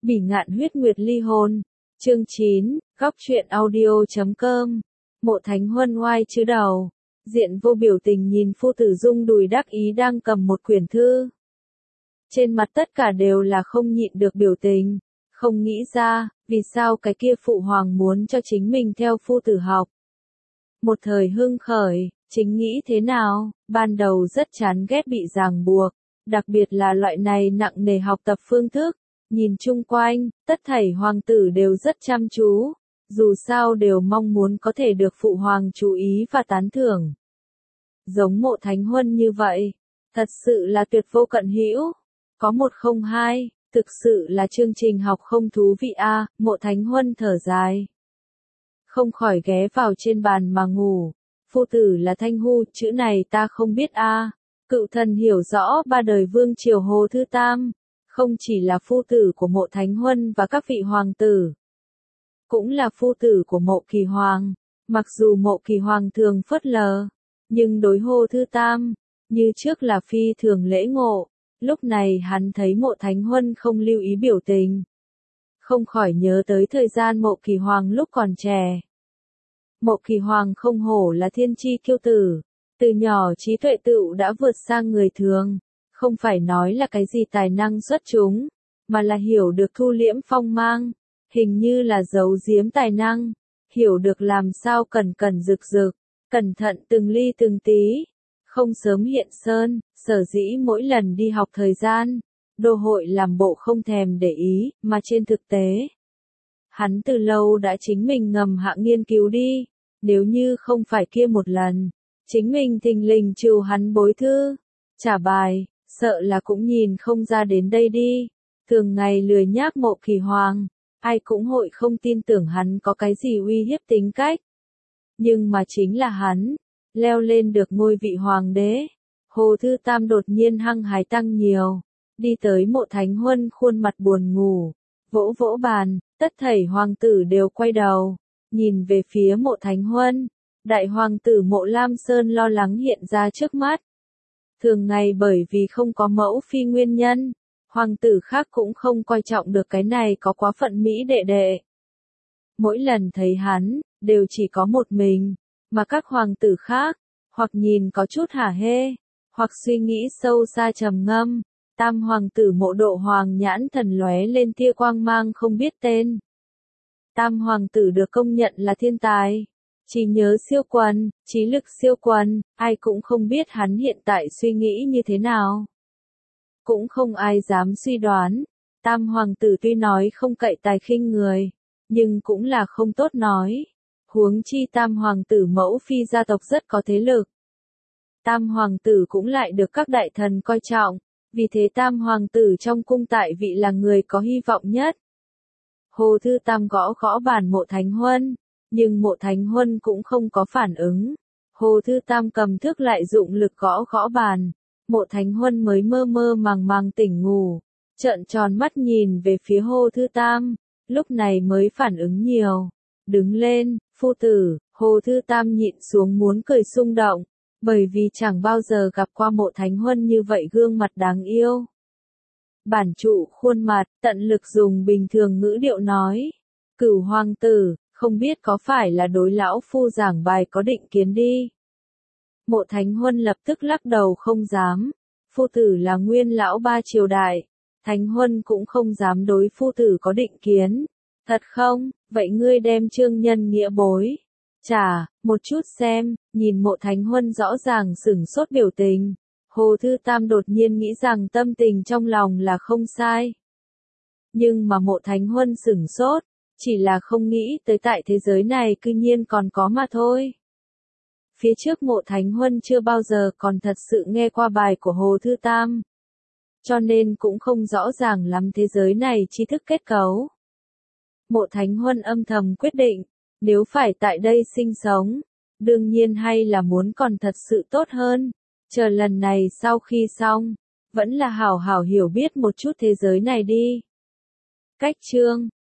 Bỉ ngạn huyết nguyệt ly hôn. Chương 9, góc truyện audio.com. Mộ Thánh Huân oai chữ đầu. Diện vô biểu tình nhìn Phu Tử Dung đùi đắc ý đang cầm một quyển thư. Trên mặt tất cả đều là không nhịn được biểu tình. Không nghĩ ra, vì sao cái kia phụ hoàng muốn cho chính mình theo phu tử học. Một thời hưng khởi, chính nghĩ thế nào, ban đầu rất chán ghét bị ràng buộc, đặc biệt là loại này nặng nề học tập phương thức. Nhìn chung quanh, tất thảy hoàng tử đều rất chăm chú, dù sao đều mong muốn có thể được phụ hoàng chú ý và tán thưởng. Giống Mộ Thánh Huân như vậy, thật sự là tuyệt vô cận hữu. Có 102, thực sự là chương trình học không thú vị a. Mộ Thánh Huân thở dài. Không khỏi ghé vào trên bàn mà ngủ. Phu tử là Thanh Hu, chữ này ta không biết a. Cựu thần hiểu rõ ba đời vương triều Hồ Thư Tam. Không chỉ là phu tử của Mộ Thánh Huân và các vị hoàng tử. Cũng là phu tử của Mộ Kỳ Hoàng. Mặc dù Mộ Kỳ Hoàng thường phớt lờ. Nhưng đối Hồ Thư Tam, như trước là phi thường lễ ngộ. Lúc này hắn thấy Mộ Thánh Huân không lưu ý biểu tình. Không khỏi nhớ tới thời gian Mộ Kỳ Hoàng lúc còn trẻ. Mộ Kỳ Hoàng không hổ là thiên chi kiêu tử. Từ nhỏ trí tuệ tựu đã vượt sang người thường. Không phải nói là cái gì tài năng xuất chúng, mà là hiểu được thu liễm phong mang. Hình như là giấu giếm tài năng. Hiểu được làm sao cần rực rực, cẩn thận từng ly từng tí. Không sớm hiện sơn, sở dĩ mỗi lần đi học thời gian, đô hội làm bộ không thèm để ý, mà trên thực tế. Hắn từ lâu đã chính mình ngầm hạ nghiên cứu đi, nếu như không phải kia một lần, chính mình thình lình trừ hắn bối thư, trả bài, sợ là cũng nhìn không ra đến đây đi. Thường ngày lười nhác Mộ Kỳ Hoàng, ai cũng hội không tin tưởng hắn có cái gì uy hiếp tính cách. Nhưng mà chính là hắn, leo lên được ngôi vị hoàng đế. Hồ Thư Tam đột nhiên hăng hái tăng nhiều, đi tới Mộ Thánh Huân khuôn mặt buồn ngủ, vỗ vỗ bàn, tất thảy hoàng tử đều quay đầu, nhìn về phía Mộ Thánh Huân. Đại hoàng tử Mộ Lam Sơn lo lắng hiện ra trước mắt. Thường ngày bởi vì không có mẫu phi nguyên nhân, hoàng tử khác cũng không coi trọng được cái này có quá phận mỹ đệ đệ. Mỗi lần thấy hắn, đều chỉ có một mình, mà các hoàng tử khác, hoặc nhìn có chút hả hê, hoặc suy nghĩ sâu xa trầm ngâm. Tam hoàng tử Mộ Độ Hoàng nhãn thần lóe lên tia quang mang không biết tên. Tam hoàng tử được công nhận là thiên tài, trí nhớ siêu quần, trí lực siêu quần, ai cũng không biết hắn hiện tại suy nghĩ như thế nào. Cũng không ai dám suy đoán, Tam hoàng tử tuy nói không cậy tài khinh người, nhưng cũng là không tốt nói. Huống chi Tam hoàng tử mẫu phi gia tộc rất có thế lực. Tam hoàng tử cũng lại được các đại thần coi trọng, vì thế Tam hoàng tử trong cung tại vị là người có hy vọng nhất. Hồ Thư Tam gõ gõ bàn Mộ Thánh Huân, nhưng Mộ Thánh Huân cũng không có phản ứng. Hồ Thư Tam cầm thước lại dụng lực gõ gõ bàn, Mộ Thánh Huân mới mơ mơ màng tỉnh ngủ, trợn tròn mắt nhìn về phía Hồ Thư Tam, lúc này mới phản ứng nhiều. Đứng lên, phu tử. Hồ Thư Tam nhịn xuống muốn cười xung động, bởi vì chẳng bao giờ gặp qua Mộ Thánh Huân như vậy gương mặt đáng yêu. Bản trụ khuôn mặt, tận lực dùng bình thường ngữ điệu nói. Cửu hoàng tử, không biết có phải là đối lão phu giảng bài có định kiến đi. Mộ Thánh Huân lập tức lắc đầu không dám. Phu tử là nguyên lão ba triều đại. Thánh Huân cũng không dám đối phu tử có định kiến. Thật không, vậy ngươi đem chương nhân nghĩa bối. Chà, một chút xem, nhìn Mộ Thánh Huân rõ ràng sửng sốt biểu tình. Hồ Thư Tam đột nhiên nghĩ rằng tâm tình trong lòng là không sai. Nhưng mà Mộ Thánh Huân sửng sốt, chỉ là không nghĩ tới tại thế giới này cư nhiên còn có mà thôi. Phía trước Mộ Thánh Huân chưa bao giờ còn thật sự nghe qua bài của Hồ Thư Tam. Cho nên cũng không rõ ràng lắm thế giới này tri thức kết cấu. Mộ Thánh Huân âm thầm quyết định, nếu phải tại đây sinh sống, đương nhiên hay là muốn còn thật sự tốt hơn. Chờ lần này sau khi xong, vẫn là hảo hảo hiểu biết một chút thế giới này đi. Cách chương